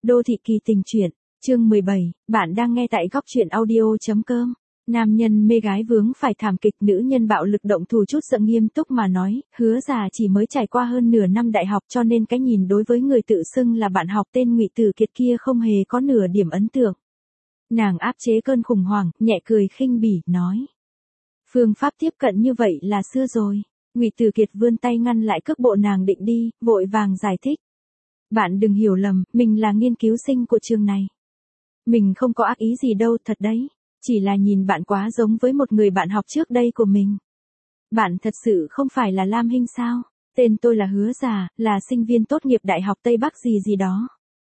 Đô thị kỳ tình truyện, chương 17, bạn đang nghe tại góc truyện audio.com. Nam nhân mê gái vướng phải thảm kịch, nữ nhân bạo lực động thủ chút giận nghiêm túc mà nói, Hứa già chỉ mới trải qua hơn nửa năm đại học cho nên cái nhìn đối với người tự xưng là bạn học tên Ngụy Tử Kiệt kia không hề có nửa điểm ấn tượng. Nàng áp chế cơn khủng hoảng, nhẹ cười khinh bỉ, nói. Phương pháp tiếp cận như vậy là xưa rồi. Ngụy Tử Kiệt vươn tay ngăn lại cước bộ nàng định đi, vội vàng giải thích. Bạn đừng hiểu lầm, mình là nghiên cứu sinh của trường này. Mình không có ác ý gì đâu, thật đấy. Chỉ là nhìn bạn quá giống với một người bạn học trước đây của mình. Bạn thật sự không phải là Lam Hinh sao? Tên tôi là Hứa Già, là sinh viên tốt nghiệp Đại học Tây Bắc gì gì đó.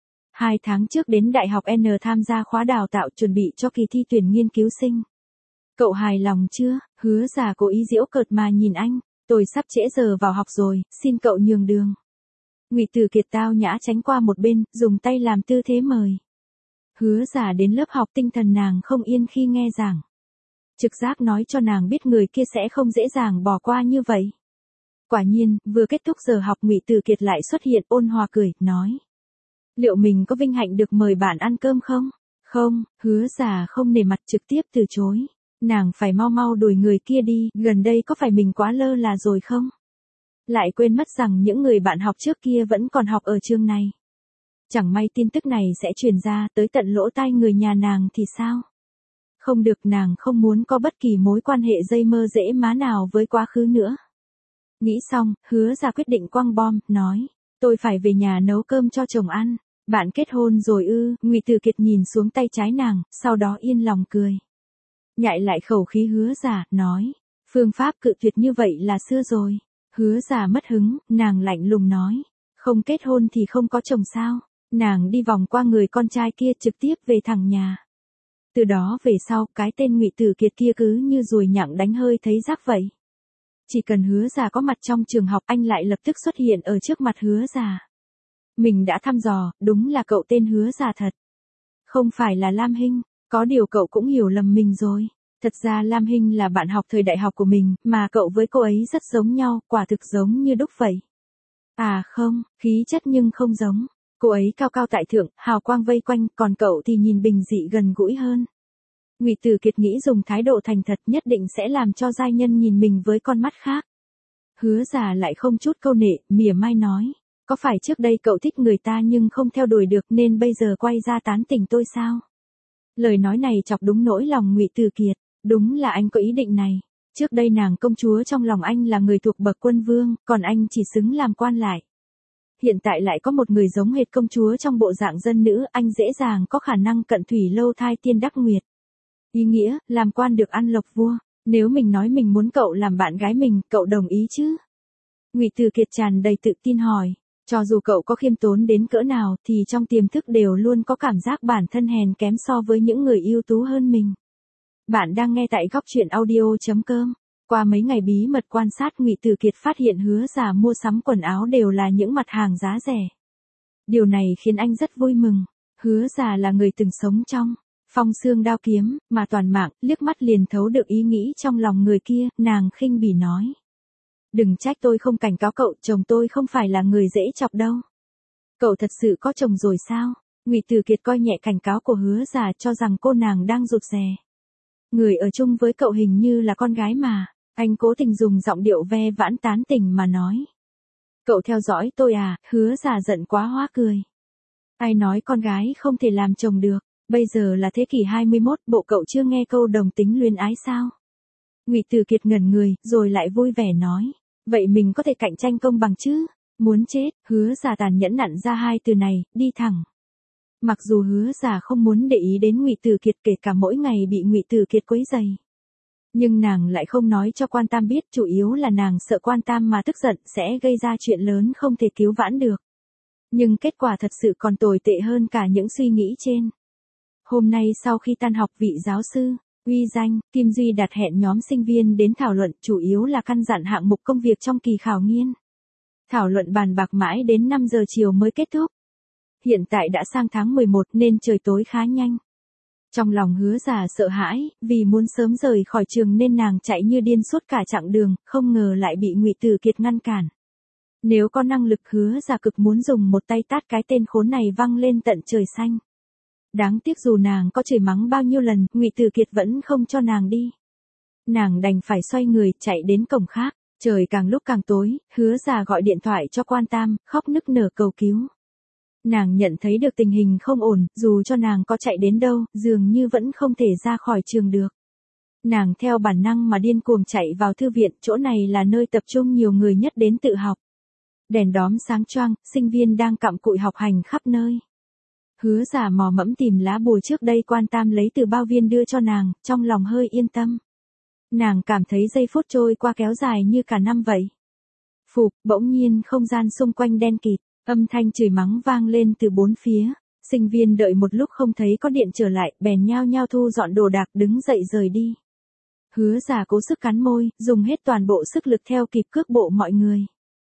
2 tháng trước đến Đại học N tham gia khóa đào tạo chuẩn bị cho kỳ thi tuyển nghiên cứu sinh. Cậu hài lòng chưa? Hứa Già cố ý giễu cợt mà nhìn anh. Tôi sắp trễ giờ vào học rồi, xin cậu nhường đường. Ngụy Tử Kiệt tao nhã tránh qua một bên, dùng tay làm tư thế mời. Hứa Già đến lớp học, tinh thần nàng không yên khi nghe giảng. Trực giác nói cho nàng biết người kia sẽ không dễ dàng bỏ qua như vậy. Quả nhiên, vừa kết thúc giờ học Ngụy Tử Kiệt lại xuất hiện ôn hòa cười, nói. Liệu mình có vinh hạnh được mời bạn ăn cơm không? Không, Hứa Già không nể mặt trực tiếp từ chối. Nàng phải mau mau đuổi người kia đi, gần đây có phải mình quá lơ là rồi không? Lại quên mất rằng những người bạn học trước kia vẫn còn học ở trường này. Chẳng may tin tức này sẽ truyền ra tới tận lỗ tai người nhà nàng thì sao? Không được, nàng không muốn có bất kỳ mối quan hệ dây mơ dễ má nào với quá khứ nữa. Nghĩ xong, Hứa Già quyết định quăng bom, nói. Tôi phải về nhà nấu cơm cho chồng ăn. Bạn kết hôn rồi ư? Ngụy Tử Kiệt nhìn xuống tay trái nàng, sau đó yên lòng cười. Nhại lại khẩu khí Hứa Già, nói. Phương pháp cự tuyệt như vậy là xưa rồi. Hứa Già mất hứng, nàng lạnh lùng nói. Không kết hôn thì không có chồng sao? Nàng đi vòng qua người con trai kia trực tiếp về thẳng nhà. Từ đó về sau, cái tên Ngụy Tử Kiệt kia cứ như ruồi nhặng đánh hơi thấy rác vậy. Chỉ cần Hứa Già có mặt trong trường học, anh lại lập tức xuất hiện ở trước mặt Hứa Già. Mình đã thăm dò, đúng là cậu tên Hứa Già thật. Không phải là Lam Hinh, có điều cậu cũng hiểu lầm mình rồi. Thật ra Lam Hinh là bạn học thời đại học của mình, mà cậu với cô ấy rất giống nhau, quả thực giống như đúc vậy. À không, khí chất nhưng không giống. Cô ấy cao cao tại thượng, hào quang vây quanh, còn cậu thì nhìn bình dị gần gũi hơn. Ngụy Tử Kiệt nghĩ dùng thái độ thành thật nhất định sẽ làm cho giai nhân nhìn mình với con mắt khác. Hứa Già lại không chút câu nệ, mỉa mai nói. Có phải trước đây cậu thích người ta nhưng không theo đuổi được nên bây giờ quay ra tán tỉnh tôi sao? Lời nói này chọc đúng nỗi lòng Ngụy Tử Kiệt. Đúng là anh có ý định này. Trước đây nàng công chúa trong lòng anh là người thuộc bậc quân vương, còn anh chỉ xứng làm quan lại. Hiện tại lại có một người giống hệt công chúa trong bộ dạng dân nữ, anh dễ dàng có khả năng cận thủy lâu thai tiên đắc nguyệt. Ý nghĩa, làm quan được ăn lộc vua. Nếu mình nói mình muốn cậu làm bạn gái mình, cậu đồng ý chứ? Ngụy Tử Kiệt tràn đầy tự tin hỏi. Cho dù cậu có khiêm tốn đến cỡ nào thì trong tiềm thức đều luôn có cảm giác bản thân hèn kém so với những người ưu tú hơn mình. Bạn đang nghe tại góc truyện audio.com. Qua mấy ngày bí mật quan sát, Ngụy Tử Kiệt phát hiện Hứa Già mua sắm quần áo đều là những mặt hàng giá rẻ. Điều này khiến anh rất vui mừng. Hứa Già là người từng sống trong phong xương đao kiếm, mà toàn mạng, liếc mắt liền thấu được ý nghĩ trong lòng người kia, nàng khinh bỉ nói. Đừng trách tôi không cảnh cáo cậu, chồng tôi không phải là người dễ chọc đâu. Cậu thật sự có chồng rồi sao? Ngụy Tử Kiệt coi nhẹ cảnh cáo của Hứa Già, cho rằng cô nàng đang rụt rè. Người ở chung với cậu hình như là con gái mà. Anh cố tình dùng giọng điệu ve vãn tán tỉnh mà nói. Cậu theo dõi tôi à? Hứa Già giận quá hóa cười. Ai nói con gái không thể làm chồng được? Bây giờ là thế kỷ 21, bộ cậu chưa nghe câu đồng tính luyến ái sao? Ngụy Tử Kiệt ngẩn người, rồi lại vui vẻ nói. Vậy mình có thể cạnh tranh công bằng chứ? Muốn chết, Hứa Già tàn nhẫn nặn ra 2 từ này, đi thẳng. Mặc dù Hứa Già không muốn để ý đến Ngụy Tử Kiệt, kể cả mỗi ngày bị Ngụy Tử Kiệt quấy rầy. Nhưng nàng lại không nói cho Quan Tam biết, chủ yếu là nàng sợ Quan Tam mà tức giận sẽ gây ra chuyện lớn không thể cứu vãn được. Nhưng kết quả thật sự còn tồi tệ hơn cả những suy nghĩ trên. Hôm nay sau khi tan học, vị giáo sư uy danh Kim Duy đặt hẹn nhóm sinh viên đến thảo luận, chủ yếu là căn dặn hạng mục công việc trong kỳ khảo nghiên. Thảo luận bàn bạc mãi đến 5 giờ chiều mới kết thúc. Hiện tại đã sang tháng 11 nên trời tối khá nhanh. Trong lòng Hứa Già sợ hãi, vì muốn sớm rời khỏi trường nên nàng chạy như điên suốt cả chặng đường, không ngờ lại bị Ngụy Tử Kiệt ngăn cản. Nếu có năng lực Hứa Già cực muốn dùng một tay tát cái tên khốn này văng lên tận trời xanh. Đáng tiếc dù nàng có chửi mắng bao nhiêu lần, Ngụy Từ Kiệt vẫn không cho nàng đi. Nàng đành phải xoay người chạy đến cổng khác. Trời càng lúc càng tối, Hứa Già gọi điện thoại cho Quan Tam, khóc nức nở cầu cứu. Nàng nhận thấy được tình hình không ổn, dù cho nàng có chạy đến đâu, dường như vẫn không thể ra khỏi trường được. Nàng theo bản năng mà điên cuồng chạy vào thư viện, chỗ này là nơi tập trung nhiều người nhất đến tự học. Đèn đóm sáng choang, sinh viên đang cặm cụi học hành khắp nơi. Hứa Già mò mẫm tìm lá bùa trước đây Quan Tam lấy từ bao viên đưa cho nàng, trong lòng hơi yên tâm. Nàng cảm thấy giây phút trôi qua kéo dài như cả năm vậy. Phụp, bỗng nhiên không gian xung quanh đen kịt, âm thanh chửi mắng vang lên từ bốn phía. Sinh viên đợi một lúc không thấy có điện trở lại, bèn nhao nhao thu dọn đồ đạc đứng dậy rời đi. Hứa Già cố sức cắn môi, dùng hết toàn bộ sức lực theo kịp cước bộ mọi người.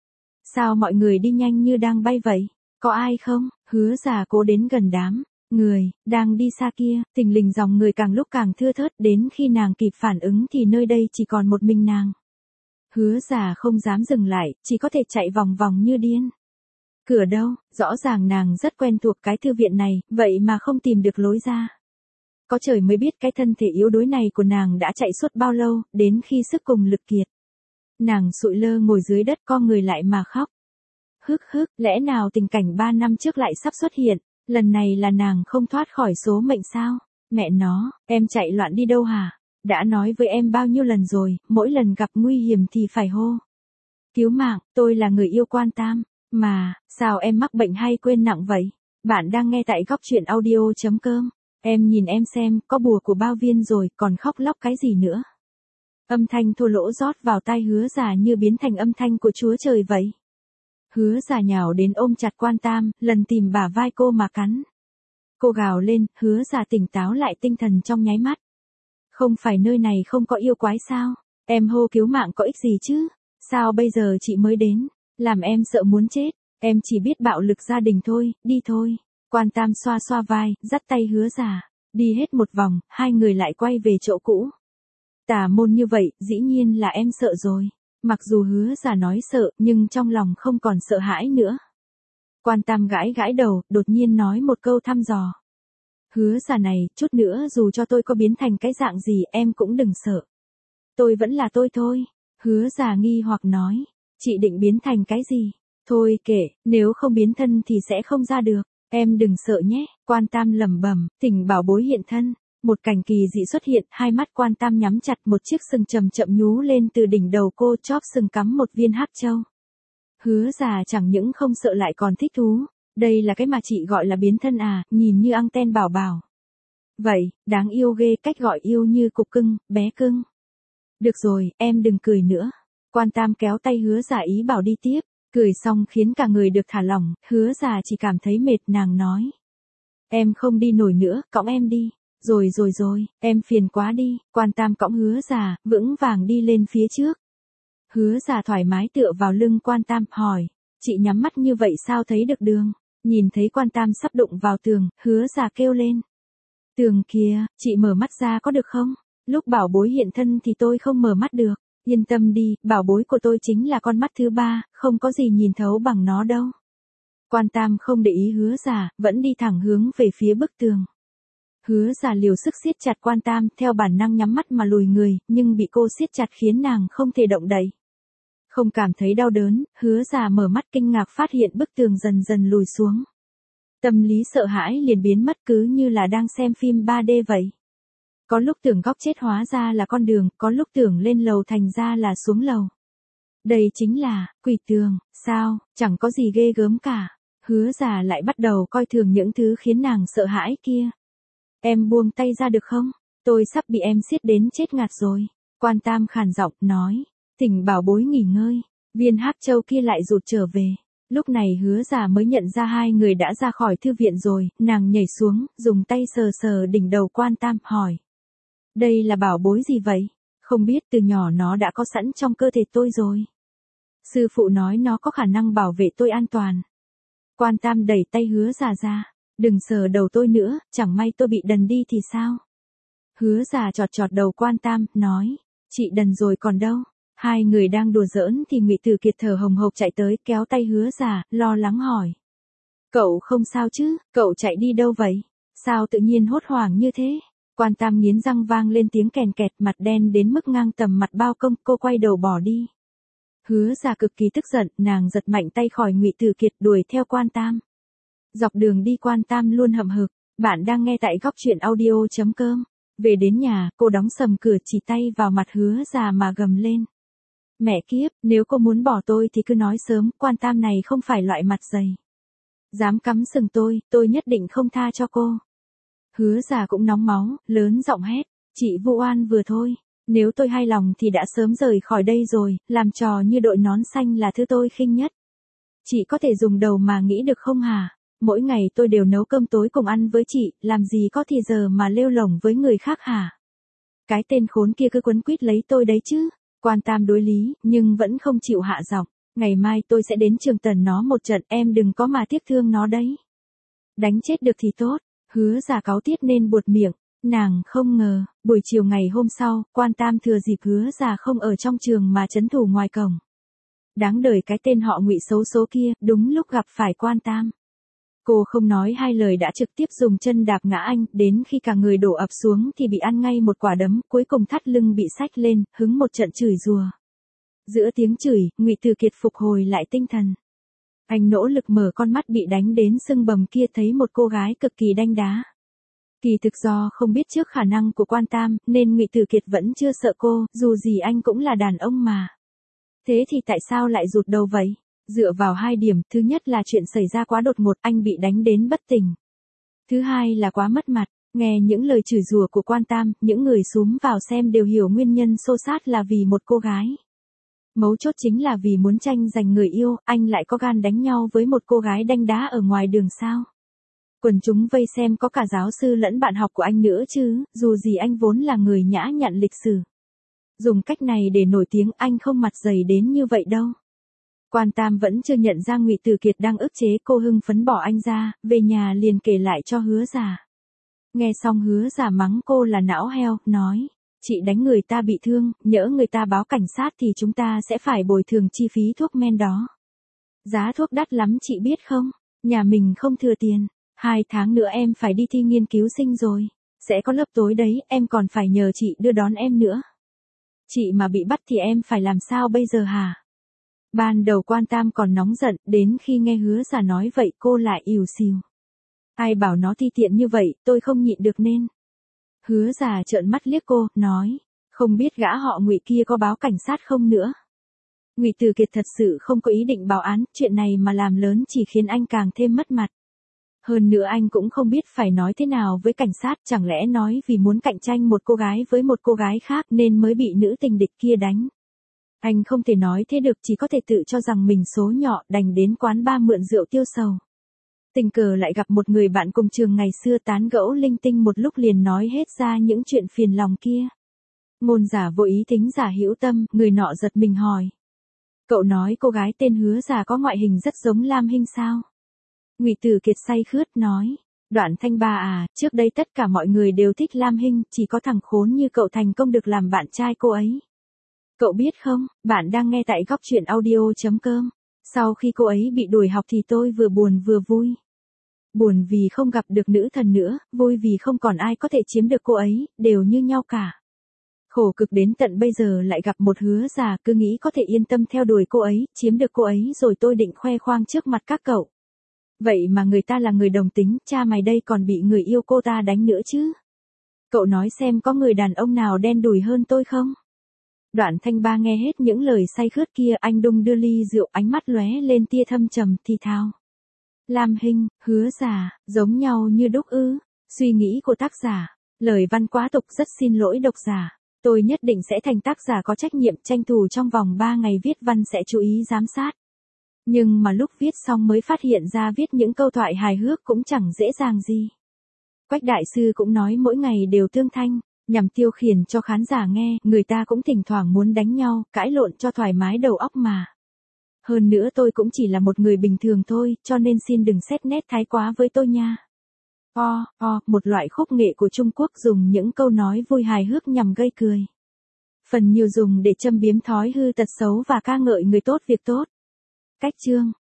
Sao mọi người đi nhanh như đang bay vậy? Có ai không? Hứa Già cố đến gần đám người đang đi xa kia, thình lình dòng người càng lúc càng thưa thớt, đến khi nàng kịp phản ứng thì nơi đây chỉ còn một mình nàng. Hứa Già không dám dừng lại, chỉ có thể chạy vòng vòng như điên. Cửa đâu? Rõ ràng nàng rất quen thuộc cái thư viện này, vậy mà không tìm được lối ra. Có trời mới biết cái thân thể yếu đuối này của nàng đã chạy suốt bao lâu, đến khi sức cùng lực kiệt. Nàng sụi lơ ngồi dưới đất co người lại mà khóc. Hức hức, lẽ nào tình cảnh 3 năm trước lại sắp xuất hiện, lần này là nàng không thoát khỏi số mệnh sao? Mẹ nó, em chạy loạn đi đâu hả? Đã nói với em bao nhiêu lần rồi, mỗi lần gặp nguy hiểm thì phải hô. Cứu mạng, tôi là người yêu Quan Tam. Mà, sao em mắc bệnh hay quên nặng vậy? Bạn đang nghe tại góc truyện audio.com. Em nhìn em xem, có bùa của bao viên rồi, còn khóc lóc cái gì nữa? Âm thanh thô lỗ rót vào tai Hứa Già như biến thành âm thanh của Chúa Trời vậy. Hứa Già nhào đến ôm chặt Quan Tam, lần tìm bả vai cô mà cắn. Cô gào lên, Hứa Già tỉnh táo lại tinh thần trong nháy mắt. Không phải nơi này không có yêu quái sao? Em hô cứu mạng có ích gì chứ? Sao bây giờ chị mới đến? Làm em sợ muốn chết. Em chỉ biết bạo lực gia đình thôi, đi thôi. Quan Tam xoa xoa vai, dắt tay Hứa Già. Đi hết một vòng, hai người lại quay về chỗ cũ. Tà môn như vậy, dĩ nhiên là em sợ rồi. Mặc dù Hứa Già nói sợ, nhưng trong lòng không còn sợ hãi nữa. Quan Tam gãi gãi đầu, đột nhiên nói một câu thăm dò. Hứa Già này, chút nữa dù cho tôi có biến thành cái dạng gì em cũng đừng sợ. Tôi vẫn là tôi thôi. Hứa Già nghi hoặc nói. Chị định biến thành cái gì? Thôi kệ, nếu không biến thân thì sẽ không ra được. Em đừng sợ nhé. Quan Tam lẩm bẩm, thỉnh bảo bối hiện thân. Một cảnh kỳ dị xuất hiện, hai mắt Quan Tam nhắm chặt, một chiếc sừng chậm chậm nhú lên từ đỉnh đầu cô, chóp sừng cắm một viên hắc châu. Hứa Già chẳng những không sợ lại còn thích thú. Đây là cái mà chị gọi là biến thân à, nhìn như anten bảo bảo. Vậy, đáng yêu ghê, cách gọi yêu như cục cưng, bé cưng. Được rồi, em đừng cười nữa. Quan Tam kéo tay Hứa Già ý bảo đi tiếp. Cười xong khiến cả người được thả lỏng, Hứa Già chỉ cảm thấy mệt, nàng nói. Em không đi nổi nữa, cõng em đi. Rồi, em phiền quá đi. Quan Tam cõng Hứa Già, vững vàng đi lên phía trước. Hứa Già thoải mái tựa vào lưng Quan Tam, hỏi. Chị nhắm mắt như vậy sao thấy được đường? Nhìn thấy Quan Tam sắp đụng vào tường, Hứa Già kêu lên. Tường kìa, chị mở mắt ra có được không? Lúc bảo bối hiện thân thì tôi không mở mắt được. Yên tâm đi, bảo bối của tôi chính là con mắt thứ ba, không có gì nhìn thấu bằng nó đâu. Quan Tam không để ý Hứa Già, vẫn đi thẳng hướng về phía bức tường. Hứa Già liều sức siết chặt Quan Tam, theo bản năng nhắm mắt mà lùi người, nhưng bị cô siết chặt khiến nàng không thể động đậy. Không cảm thấy đau đớn, Hứa Già mở mắt kinh ngạc phát hiện bức tường dần dần lùi xuống. Tâm lý sợ hãi liền biến mất, cứ như là đang xem phim 3D vậy. Có lúc tưởng góc chết hóa ra là con đường, có lúc tưởng lên lầu thành ra là xuống lầu. Đây chính là quỷ tường, sao, chẳng có gì ghê gớm cả. Hứa Già lại bắt đầu coi thường những thứ khiến nàng sợ hãi kia. Em buông tay ra được không? Tôi sắp bị em siết đến chết ngạt rồi. Quan Tam khàn giọng nói. Thỉnh bảo bối nghỉ ngơi. Viên hắc châu kia lại rụt trở về. Lúc này Hứa Già mới nhận ra hai người đã ra khỏi thư viện rồi. Nàng nhảy xuống, dùng tay sờ sờ đỉnh đầu Quan Tam, hỏi. Đây là bảo bối gì vậy? Không biết, từ nhỏ nó đã có sẵn trong cơ thể tôi rồi. Sư phụ nói nó có khả năng bảo vệ tôi an toàn. Quan Tam đẩy tay Hứa Già ra. Đừng sờ đầu tôi nữa, chẳng may tôi bị đần đi thì sao? Hứa Già chọt chọt đầu Quan Tam, nói. Chị đần rồi còn đâu? Hai người đang đùa giỡn thì Ngụy Tử Kiệt thở hồng hộc chạy tới kéo tay Hứa Già, lo lắng hỏi. Cậu không sao chứ, cậu chạy đi đâu vậy? Sao tự nhiên hốt hoảng như thế? Quan Tam nghiến răng vang lên tiếng kèn kẹt, mặt đen đến mức ngang tầm mặt bao công, cô quay đầu bỏ đi. Hứa Già cực kỳ tức giận, nàng giật mạnh tay khỏi Ngụy Tử Kiệt đuổi theo Quan Tam. Dọc đường đi Quan Tam luôn hậm hực, bạn đang nghe tại góc truyện audio.com. Về đến nhà, cô đóng sầm cửa chỉ tay vào mặt Hứa Già mà gầm lên. Mẹ kiếp, nếu cô muốn bỏ tôi thì cứ nói sớm, Quan Tam này không phải loại mặt dày. Dám cắm sừng tôi nhất định không tha cho cô. Hứa Già cũng nóng máu, lớn giọng hét, chị vu oan vừa thôi, nếu tôi hay lòng thì đã sớm rời khỏi đây rồi, làm trò như đội nón xanh là thứ tôi khinh nhất. Chị có thể dùng đầu mà nghĩ được không hả? Mỗi ngày tôi đều nấu cơm tối cùng ăn với chị, làm gì có thì giờ mà lêu lổng với người khác hả? Cái tên khốn kia cứ quấn quýt lấy tôi đấy chứ. Quan Tam đối lý, nhưng vẫn không chịu hạ giọng. Ngày mai tôi sẽ đến trường tần nó một trận, em đừng có mà tiếc thương nó đấy. Đánh chết được thì tốt. Hứa Già cáu tiết nên buột miệng. Nàng không ngờ, buổi chiều ngày hôm sau, Quan Tam thừa dịp Hứa Già không ở trong trường mà trấn thủ ngoài cổng. Đáng đời cái tên họ Ngụy xấu số kia, đúng lúc gặp phải Quan Tam. Cô không nói hai lời đã trực tiếp dùng chân đạp ngã anh, đến khi cả người đổ ập xuống thì bị ăn ngay một quả đấm, cuối cùng thắt lưng bị xách lên, hứng một trận chửi rủa. Giữa tiếng chửi, Ngụy Tử Kiệt phục hồi lại tinh thần. Anh nỗ lực mở con mắt bị đánh đến sưng bầm kia, thấy một cô gái cực kỳ đanh đá. Kỳ thực do không biết trước khả năng của Quan Tam, nên Ngụy Tử Kiệt vẫn chưa sợ cô, dù gì anh cũng là đàn ông mà. Thế thì tại sao lại rụt đầu vậy? Dựa vào hai điểm, thứ nhất là chuyện xảy ra quá đột ngột, anh bị đánh đến bất tỉnh. Thứ hai là quá mất mặt, nghe những lời chửi rủa của Quan Tam, những người xúm vào xem đều hiểu nguyên nhân xô xát là vì một cô gái. Mấu chốt chính là vì muốn tranh giành người yêu, anh lại có gan đánh nhau với một cô gái đanh đá ở ngoài đường sao. Quần chúng vây xem có cả giáo sư lẫn bạn học của anh nữa chứ, dù gì anh vốn là người nhã nhặn lịch sử. Dùng cách này để nổi tiếng, anh không mặt dày đến như vậy đâu. Quan Tam vẫn chưa nhận ra Ngụy Tử Kiệt đang ức chế cô, hưng phấn bỏ anh ra, về nhà liền kể lại cho Hứa Già. Nghe xong Hứa Già mắng cô là não heo, nói, chị đánh người ta bị thương, nhỡ người ta báo cảnh sát thì chúng ta sẽ phải bồi thường chi phí thuốc men đó. Giá thuốc đắt lắm chị biết không, nhà mình không thừa tiền, 2 tháng nữa em phải đi thi nghiên cứu sinh rồi, sẽ có lớp tối đấy, em còn phải nhờ chị đưa đón em nữa. Chị mà bị bắt thì em phải làm sao bây giờ hả? Ban đầu Quan Tam còn nóng giận, đến khi nghe Hứa Già nói vậy cô lại ỉu xìu. Ai bảo nó thi tiện như vậy, tôi không nhịn được nên. Hứa Già trợn mắt liếc cô, nói, không biết gã họ Ngụy kia có báo cảnh sát không nữa. Ngụy Tử Kiệt thật sự không có ý định báo án, chuyện này mà làm lớn chỉ khiến anh càng thêm mất mặt. Hơn nữa anh cũng không biết phải nói thế nào với cảnh sát, chẳng lẽ nói vì muốn cạnh tranh một cô gái với một cô gái khác nên mới bị nữ tình địch kia đánh. Anh không thể nói thế được, chỉ có thể tự cho rằng mình số nhỏ, đành đến quán bar mượn rượu tiêu sầu. Tình cờ lại gặp một người bạn cùng trường ngày xưa, tán gẫu linh tinh một lúc liền nói hết ra những chuyện phiền lòng kia. Ngôn giả vô ý thính giả hữu tâm, người nọ giật mình hỏi. Cậu nói cô gái tên Hứa Già có ngoại hình rất giống Lam Hinh sao? Ngụy Tử Kiệt say khướt nói. Đoạn Thanh Ba à, trước đây tất cả mọi người đều thích Lam Hinh, chỉ có thằng khốn như cậu thành công được làm bạn trai cô ấy. Cậu biết không, bạn đang nghe tại góc truyện audio.com. Sau khi cô ấy bị đuổi học thì tôi vừa buồn vừa vui. Buồn vì không gặp được nữ thần nữa, vui vì không còn ai có thể chiếm được cô ấy, đều như nhau cả. Khổ cực đến tận bây giờ lại gặp một Hứa Già, cứ nghĩ có thể yên tâm theo đuổi cô ấy, chiếm được cô ấy rồi tôi định khoe khoang trước mặt các cậu. Vậy mà người ta là người đồng tính, cha mày đây còn bị người yêu cô ta đánh nữa chứ. Cậu nói xem có người đàn ông nào đen đủi hơn tôi không? Đoạn Thanh Ba nghe hết những lời say khướt kia, anh đung đưa ly rượu, ánh mắt lóe lên tia thâm trầm thì thào. Lam Hinh, Hứa Già, giống nhau như đúc ư? Suy nghĩ của tác giả, lời văn quá tục, rất xin lỗi độc giả. Tôi nhất định sẽ thành tác giả có trách nhiệm, tranh thủ trong vòng 3 ngày viết văn sẽ chú ý giám sát. Nhưng mà lúc viết xong mới phát hiện ra viết những câu thoại hài hước cũng chẳng dễ dàng gì. Quách đại sư cũng nói mỗi ngày đều tương thanh, nhằm tiêu khiển cho khán giả nghe, người ta cũng thỉnh thoảng muốn đánh nhau, cãi lộn cho thoải mái đầu óc mà. Hơn nữa tôi cũng chỉ là một người bình thường thôi, cho nên xin đừng xét nét thái quá với tôi nha. Một loại khúc nghệ của Trung Quốc dùng những câu nói vui hài hước nhằm gây cười. Phần nhiều dùng để châm biếm thói hư tật xấu và ca ngợi người tốt việc tốt. Cách chương